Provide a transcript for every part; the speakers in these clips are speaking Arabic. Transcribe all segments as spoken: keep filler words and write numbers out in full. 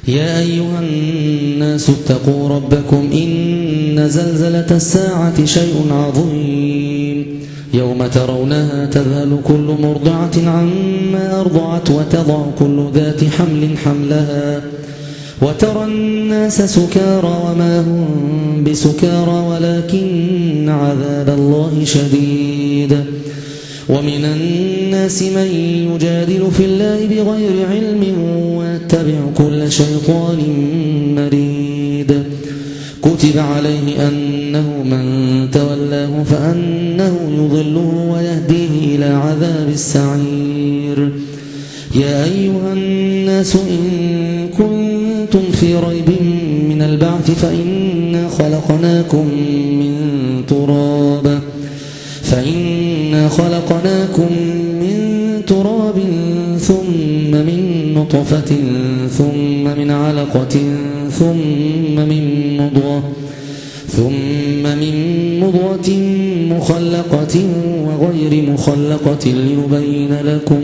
يا أيها الناس اتقوا ربكم إن زلزلة الساعة شيء عظيم يوم ترونها تذهل كل مرضعة عما أرضعت وتضع كل ذات حمل حملها وترى الناس سكارى وما هم بسكارى ولكن عذاب الله شديد. ومن الناس من يجادل في الله بغير علم ويتبع كل شيطان مريد. كتب عليه أنه من تولاه فأنه يضله ويهديه إلى عذاب السعير. يا أيها الناس إن كنتم في ريب من البعث فإنا خلقناكم من تراب فإنا خلقناكم من تراب ثم من نطفة ثم من علقة ثم من مضغة ثم من مضغة مخلقة وغير مخلقة لنبين لكم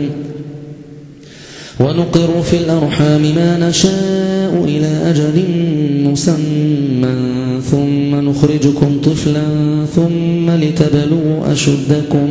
ونقر في الأرحام ما نشاء إلى أجل مسمى ثم نخرجكم طفلا ثم لتبلغوا أشدكم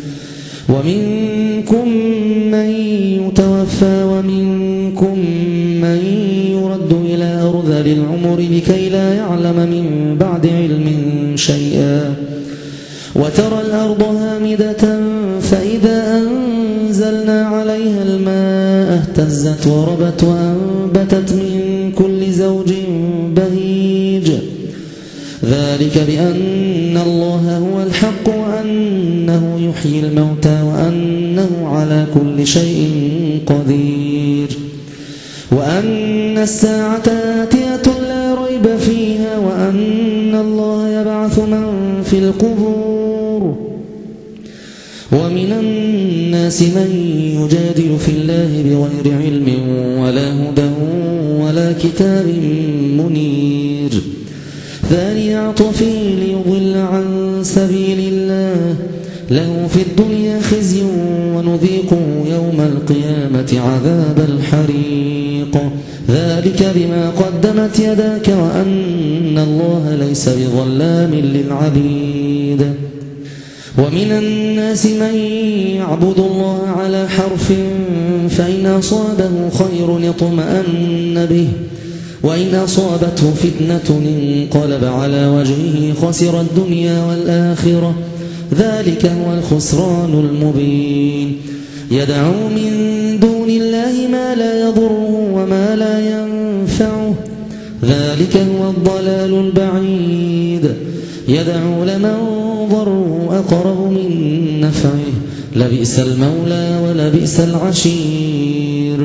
ومنكم من يتوفى ومنكم من يرد إلى أرذل العمر لكي لا يعلم من بعد علم شيئا. وترى الأرض هامدة فإذا أنزلنا عليها الماء اهتزت وربت وأنبتت من كل زوج بهيج. ذلك بأن الله هو الحق وأنه يحيي الموتى وأنه على كل شيء قدير وأن الساعة آتية لا ريب فيها وأن الله يبعث من في القبور. ومن الناس من يجادل في الله بغير علم ولا هدى ولا كتاب منير. ثاني عطفه ليضل عن سبيل الله له في الدنيا خزي ونذيقه يوم القيامة عذاب الحريق. ذلك بما قدمت يداك وأن الله ليس بظلام للعبيد. ومن الناس من يعبد الله على حرف فإن أصابه خير اطمأن به وإن أصابته فتنة انقلب على وجهه خسر الدنيا والآخرة. ذلك هو الخسران المبين. يدعو من دون الله ما لا يضره وما لا ينفعه. ذلك هو الضلال البعيد. يدعو لمن ضره أقرب من نفعه لبئس المولى ولبئس العشير.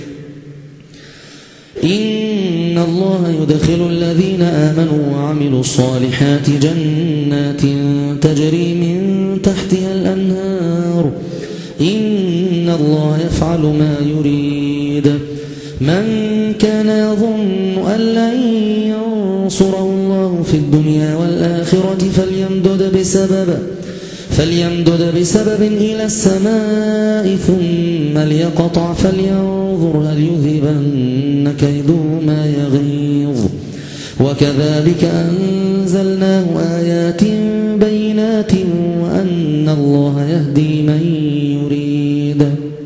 إن الله يدخل الذين آمنوا وعملوا الصالحات جنات تجري من تحتها الأنهار. إن الله يفعل ما يريد. من كان يظن أن لن ينصره الله في الدنيا والآخرة فليمدد بسبب فليمدد بسبب إلى السماء ثم ليقطع فلينظر هل يذهبن كيده ما يغيظ. وكذلك أنزلناه آيات بينات وأن الله يهدي من يريد.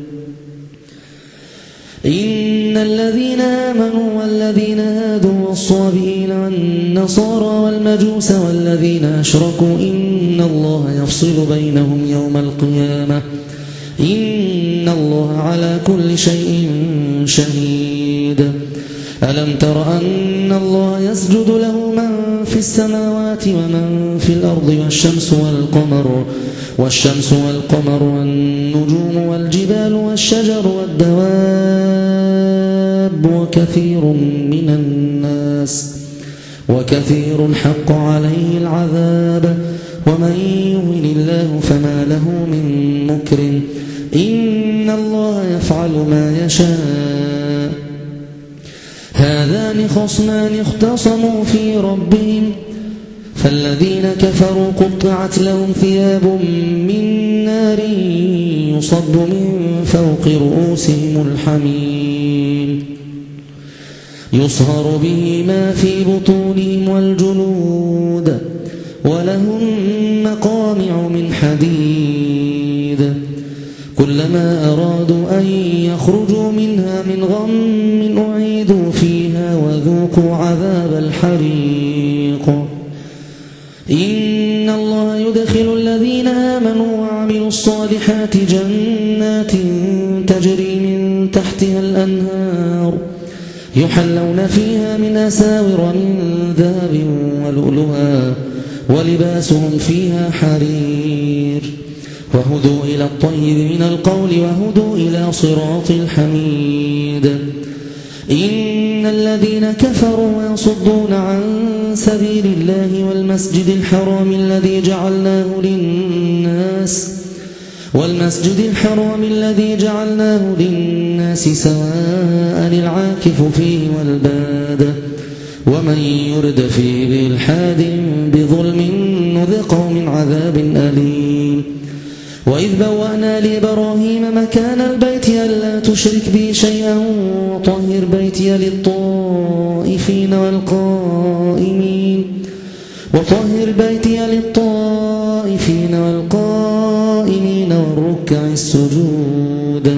إن الذين آمنوا والذين هادوا والصابئين والنصارى والمجوس والذين أشركوا إن الله يفصل بينهم يوم القيامة إن الله على كل شيء شهيد. ألم تر أن الله يسجد له من في السماوات ومن في الأرض والشمس والقمر والشمس والقمر والنجوم والجبال والشجر والدواب وكثير من الناس وكثير حق عليه العذاب ومن يهن الله فما له من مكرم. إن الله يفعل ما يشاء. هذان خصمان اختصموا في ربهم فالذين كفروا قطعت لهم ثياب من نار يصب من فوق رؤوسهم الحميم يصهر به ما في بطونهم والجلود ولهم مقامع من حديد كلما أرادوا أن يخرجوا منها من غم أعيدوا فيها وذوقوا عذاب الحريق إن الله يدخل الذين آمنوا وعملوا الصالحات جنات تجري من تحتها الأنهار يحلون فيها من أساور من ذهب ولؤلؤا ولباسهم فيها حرير وهدوا إلى الطيب من القول وهدوا إلى صراط الحميد إن الذين كفروا يصدون عن سبيل الله والمسجد الحرام الذي جعلناه للناس والمسجد الحرام الذي جعلناه للناس سواء العاكف فيه والباد ومن يرد فيه بإلحاد بظلم نذقه من عذاب أليم وإذ بوأنا لإبراهيم مكان البيت ألا تشرك بي شيئا وطهر بيتي للطائفين والقائمين وطهر بيتي للطائفين والقائمين والركع السجود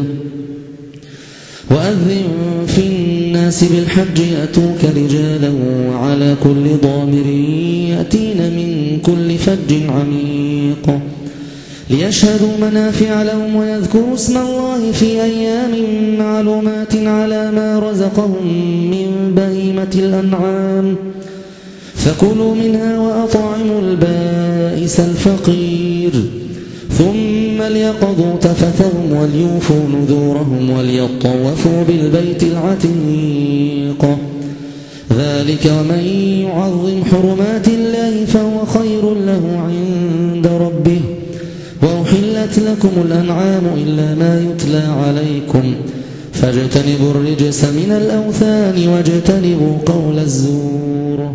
وأذن في الناس بالحج يأتوك رجالا وعلى كل ضامر يأتين من كل فج عميق ليشهدوا منافع لهم ويذكروا اسم الله في أيام معلومات على ما رزقهم من بهيمة الأنعام فكلوا منها وأطعموا البائس الفقير ثم ليقضوا تفثهم وليوفوا نذورهم وليطوفوا بالبيت العتيق ذلك ومن يعظم حرمات الله فهو خير له عند ربه وأحلت لكم الأنعام إلا ما يتلى عليكم فاجتنبوا الرجس من الأوثان واجتنبوا قول الزور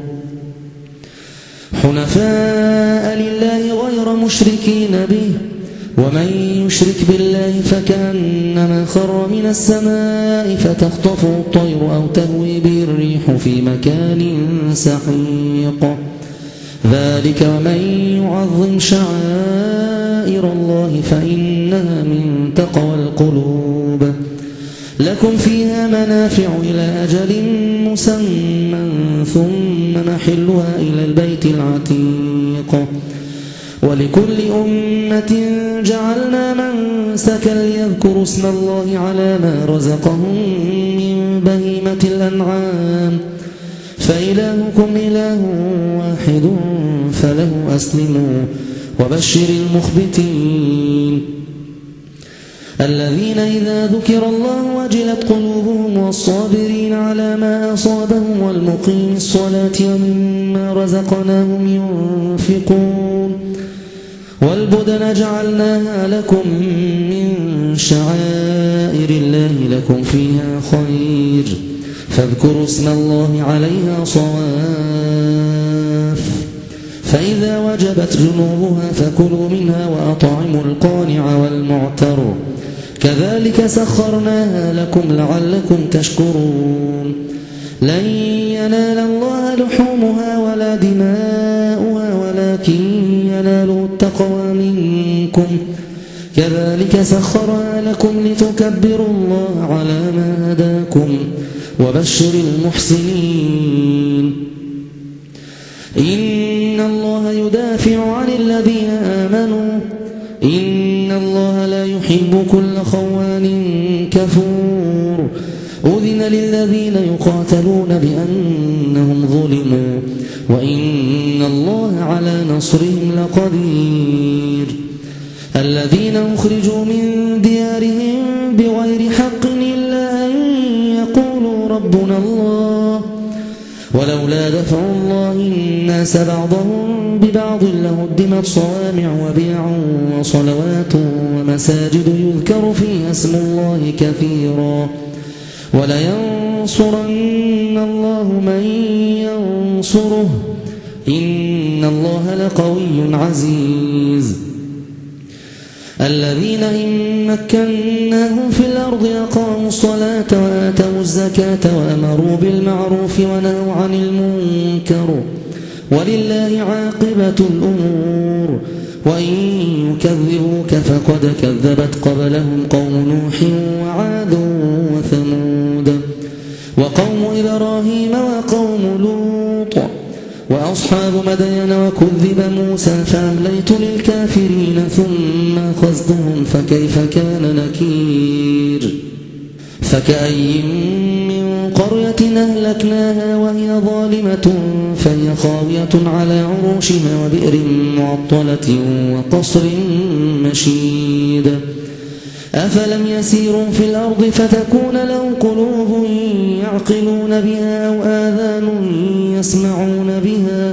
حنفاء لله غير مشركين به ومن يشرك بالله فكأنما خر من السماء فتخطفه الطير أو تهوي به الريح في مكان سحيق ذلك ومن يعظم شعائر الله فإنها من تقوى القلوب لكم فيها منافع إلى أجل مسمى ثم محلها إلى البيت العتيق ولكل أمة جعلنا منسكا ليذكروا اسم الله على ما رزقهم من بهيمة الأنعام فإلهكم إله واحد فله أسلموا وبشر المخبتين الذين إذا ذكر الله وجلت قلوبهم والصابرين على ما أصابهم والمقيم الصلاة ومما رزقناهم ينفقون والبدن جعلناها لكم من شعائر الله لكم فيها خير فاذكروا اسم الله عليها صواف فإذا وجبت جنوبها فكلوا منها وأطعموا القانع والمعتر كذلك سخرناها لكم لعلكم تشكرون لن ينال الله لحومها ولا دماؤها ولكن يناله التقوى منكم كذلك سخرها لكم لتكبروا الله على ما هداكم وبشر المحسنين إن الله يدافع عن الذين آمنوا إن الله لا يحب كل خوان كفور أذن للذين يقاتلون بأنهم ظلموا وإن الله على نصرهم لقدير الذين أخرجوا من ديارهم بغير حق إلا أن يقولوا ربنا الله ولولا دفع الله الناس بعضهم ببعض لهدمت صوامع وبيع وصلوات ومساجد يذكر فيها اسم الله كثيرا ولينصرن الله من ينصره إن الله لقوي عزيز الذين إن مكناهم في الأرض أقاموا الصلاة وآتوا الزكاة وأمروا بالمعروف ونهوا عن المنكر ولله عاقبة الأمور وإن يكذبوك فقد كذبت قبلهم قوم نوح وعاد وثمود وقوم إبراهيم وقوم لوط وأصحاب مدين وكذب موسى فأمليت للكافرين ثم أخذتهم فكيف كان نكير فكأي من قرية أهلكناها وهي ظالمة فهي خاوية على عروشها وبئر معطلة وقصر مشيد أفلم يسيروا في الأرض فتكون لهم قلوب يعقلون بها أو آذان يسمعون بها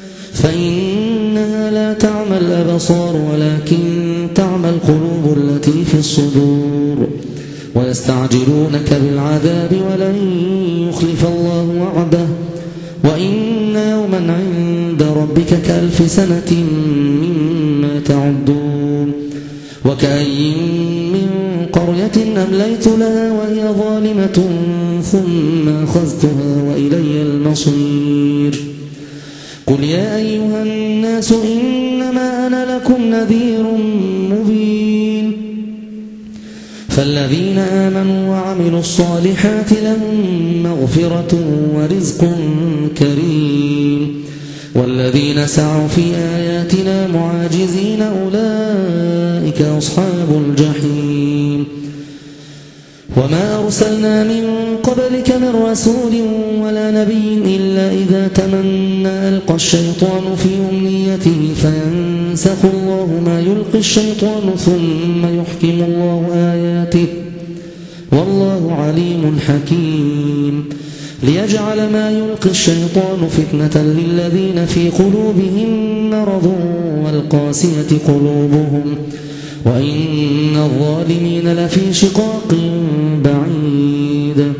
فإنها لا تعمى الأبصار ولكن تعمى القلوب التي في الصدور ويستعجلونك بالعذاب ولن يخلف الله وعده وإن يوما عند ربك كألف سنة مما تعدون وكأي من قرية أمليت لها وهي ظالمة ثم أخذتها وإلي المصير قل يا أيها الناس إنما أنا لكم نذير مبين فالذين آمنوا وعملوا الصالحات لهم مغفرة ورزق كريم والذين سعوا في آياتنا معاجزين أولئك أصحاب الجحيم وما أرسلنا من قبلك من رسول ولا نبي إلا إذا تمنى ألقى الشيطان في أمنيته فينسخ الله ما يلقي الشيطان ثم يحكم الله آياته والله عليم حكيم ليجعل ما يلقي الشيطان فتنة للذين في قلوبهم مرض والقاسية قلوبهم وإن الظالمين لفي شقاق بعيد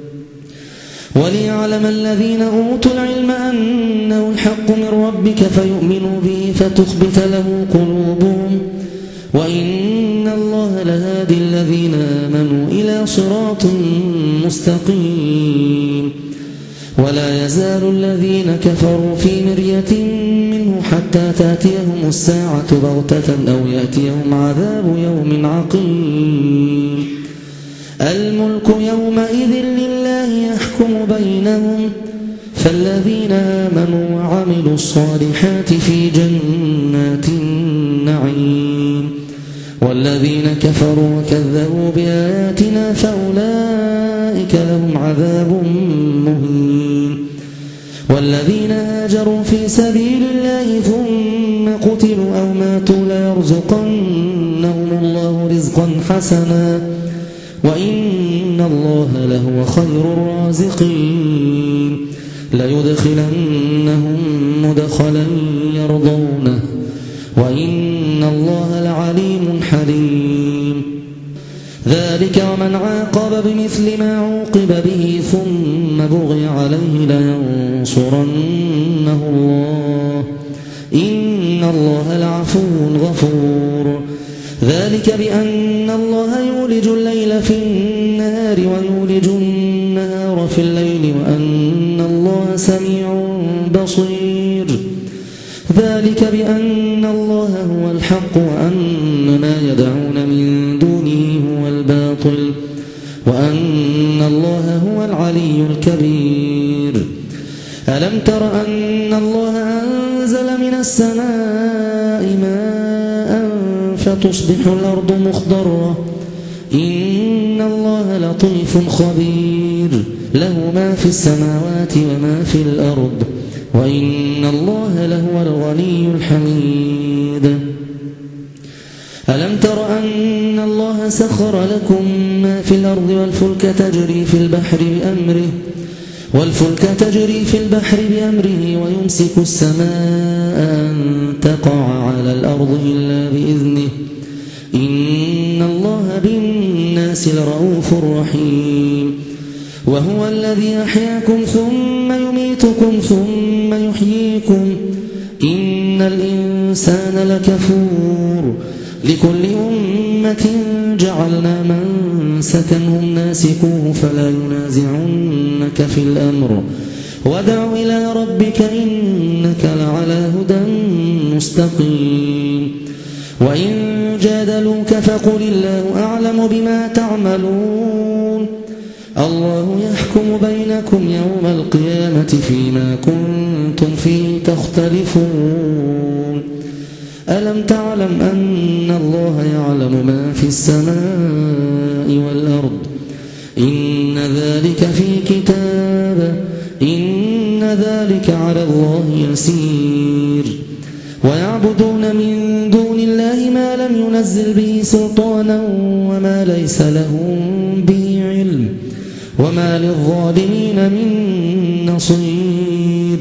وليعلم الذين أوتوا العلم أنه الحق من ربك فيؤمنوا به فتخبت له قلوبهم وإن الله لهادي الذين آمنوا إلى صراط مستقيم ولا يزال الذين كفروا في مرية منه حتى تأتيهم الساعة بغتة أو يأتيهم عذاب يوم عقيم الملك يومئذ لله يحكم بينهم فالذين آمنوا وعملوا الصالحات في جنات النعيم والذين كفروا وكذبوا بآياتنا فأولئك لهم عذاب مهين والذين هاجروا في سبيل الله ثم قتلوا أو ماتوا ليرزقنهم الله رزقا حسنا وإن الله لهو خير الرازقين ليدخلنهم مدخلا يرضونه وإن الله لعليم حليم ذلك ومن عاقب بمثل ما عوقب به ثم بغي عليه لينصرنه الله إن الله لعفو غفور ذلك بأن الله يولج الليل في النهار ويولج النهار في الليل وأن الله سميع بصير ذلك بأن الله هو الحق وأن ما يدعون من دونه هو الباطل وأن الله هو العلي الكبير ألم تر أن الله أنزل من السماء ماء فتصبح الأرض مخضرة إن الله لطيف خبير له ما في السماوات وما في الأرض وإن الله لهو الغني الحميد ألم تر أن الله سخر لكم ما في الأرض والفلك تجري في البحر بأمره والفلك تجري في البحر بأمره ويمسك السماء أن تقع على الأرض إلا بإذنه إن الله بالناس لرؤوف رحيم وهو الذي أحياكم ثم يميتكم ثم يحييكم إن الإنسان لكفور لكل أمة جعلنا منسكا هم ناسكوه فلا ينازعنك في الأمر وادع إلى ربك إنك لعلى هدى مستقيم وإن جادلوك فقل الله أعلم بما تعملون الله يحكم بينكم يوم القيامة فيما كنتم فيه تختلفون ألم تعلم أن الله يعلم ما في السماء والأرض إن ذلك في كتاب إن ذلك على الله يسير ويعبدون من دون الله ما لم ينزل به سلطانا وما ليس لهم به علم وما للظالمين من نصير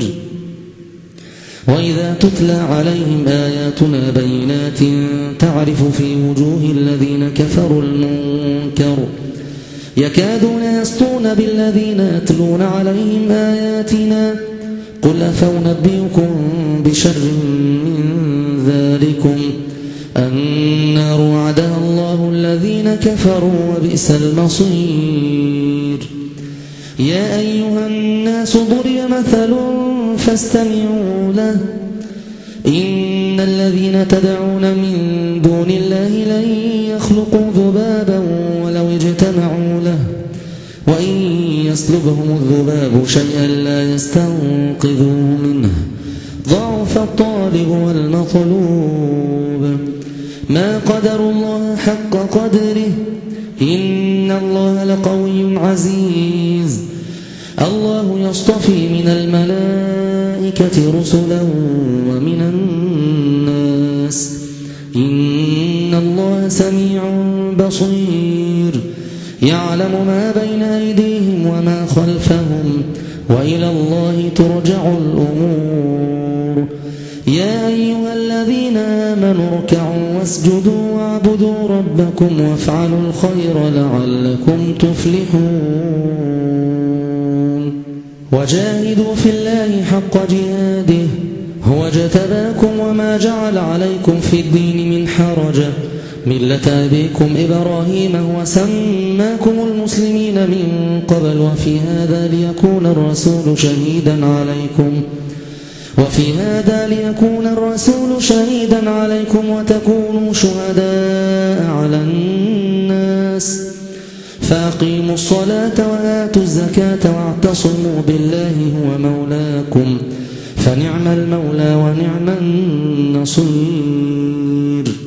وإذا تتلى عليهم آياتنا بينات تعرف في وجوه الذين كفروا المنكر يكادون يسطون بالذين يتلون عليهم آياتنا قل أفأنبئكم بشر من ذلكم النار وعدها الله الذين كفروا وبئس المصير يا أيها الناس ضرب مثل فاستمعوا له إن الذين تدعون من دون الله لن يخلقوا ذبابا ولو اجتمعوا له وإن يسلبهم الذباب شيئا لا يستنقذوه منه ضعف الطالب والمطلوب ما قدر الله حق قدره إن الله لقوي عزيز الله يصطفي من الملائكة رسلا ومن الناس إن الله سميع بصير يعلم ما بين أيديهم وما خلفهم وإلى الله ترجع الأمور يا أيها الذين آمنوا اركعوا واسجدوا واعبدوا ربكم وافعلوا الخير لعلكم تفلحون وجاهدوا في الله حق جهاده هو اجتباكم وما جعل عليكم في الدين من حرج ملة أبيكم إبراهيم هو سماكم المسلمين من قبل وفي هذا ليكون الرسول شهيدا عليكم وفي هذا ليكون الرسول شهيدا عليكم وتكونوا شهداء على الناس فأقيموا الصلاة وآتوا الزكاة واعتصموا بالله هو مولاكم فنعم المولى ونعم النصير